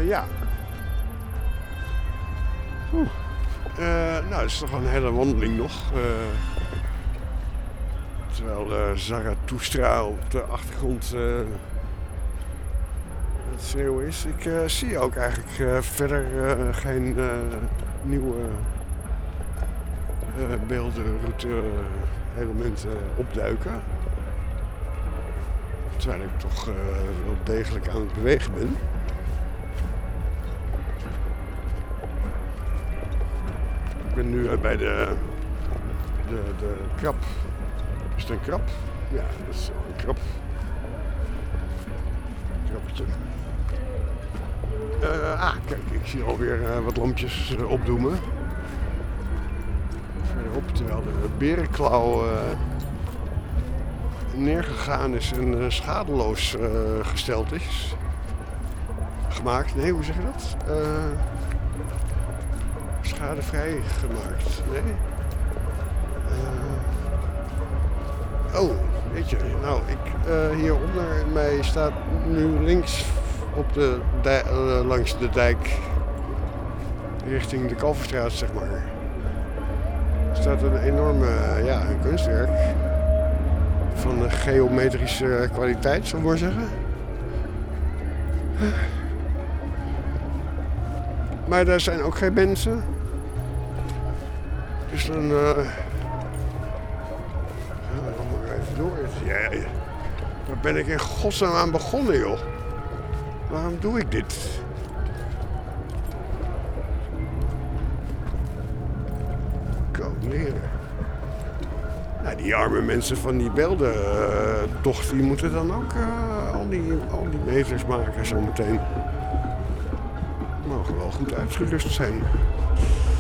Ja. Nou, het is toch wel een hele wandeling nog. Terwijl Zarathustra op de achtergrond het schreeuwen is. Ik zie ook eigenlijk verder geen nieuwe beelden, route, elementen opduiken. Terwijl ik toch wel degelijk aan het bewegen ben. Ik ben nu bij de krab. Is het een krab? Ja, dat is een krab. Krabbetje. Kijk, ik zie alweer wat lampjes opdoemen. Verderop, terwijl de berenklauw neergegaan is en schadeloos gesteld is. Gemaakt. Nee, hoe zeg je dat? Schadevrij gemaakt. Nee? Weet je, nou, hier onder mij staat nu links op langs de dijk richting de Kalverstraat, zeg maar. Staat een enorme, een kunstwerk van geometrische kwaliteit, zal ik maar zeggen. Maar daar zijn ook geen mensen. Dus dan door. Ja, waar ben ik in godsnaam aan begonnen, joh? Waarom doe ik dit? Leren. Nou, die arme mensen van die beelden, toch, die moeten dan ook al die meters maken zometeen. Mogen wel goed uitgerust zijn.